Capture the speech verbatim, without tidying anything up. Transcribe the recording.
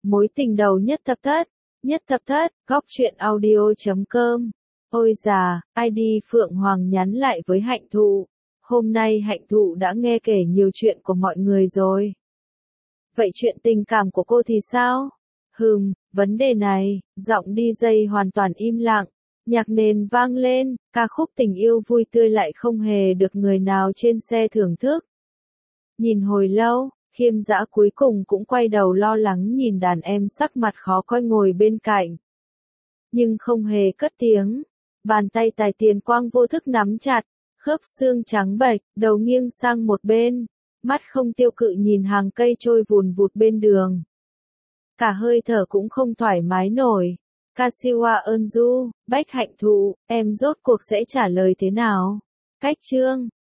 Mối tình đầu nhất thập thất, nhất thập thất, góc truyện audio chấm com. Ôi già, i đê Phượng Hoàng nhắn lại với Hạnh Thụ. Hôm nay Hạnh Thụ đã nghe kể nhiều chuyện của mọi người rồi. Vậy chuyện tình cảm của cô thì sao? Hừm, vấn đề này, giọng đi dây hoàn toàn im lặng. Nhạc nền vang lên, ca khúc tình yêu vui tươi lại không hề được người nào trên xe thưởng thức. Nhìn hồi lâu, Khiêm Dã cuối cùng cũng quay đầu lo lắng nhìn đàn em sắc mặt khó coi ngồi bên cạnh. Nhưng không hề cất tiếng. Bàn tay Tài Tiền Quang vô thức nắm chặt, khớp xương trắng bệch, đầu nghiêng sang một bên, mắt không tiêu cự nhìn hàng cây trôi vùn vụt bên đường. Cả hơi thở cũng không thoải mái nổi. Kasiwa Eunju, Bách Hạnh Thụ, em rốt cuộc sẽ trả lời thế nào? Cách chương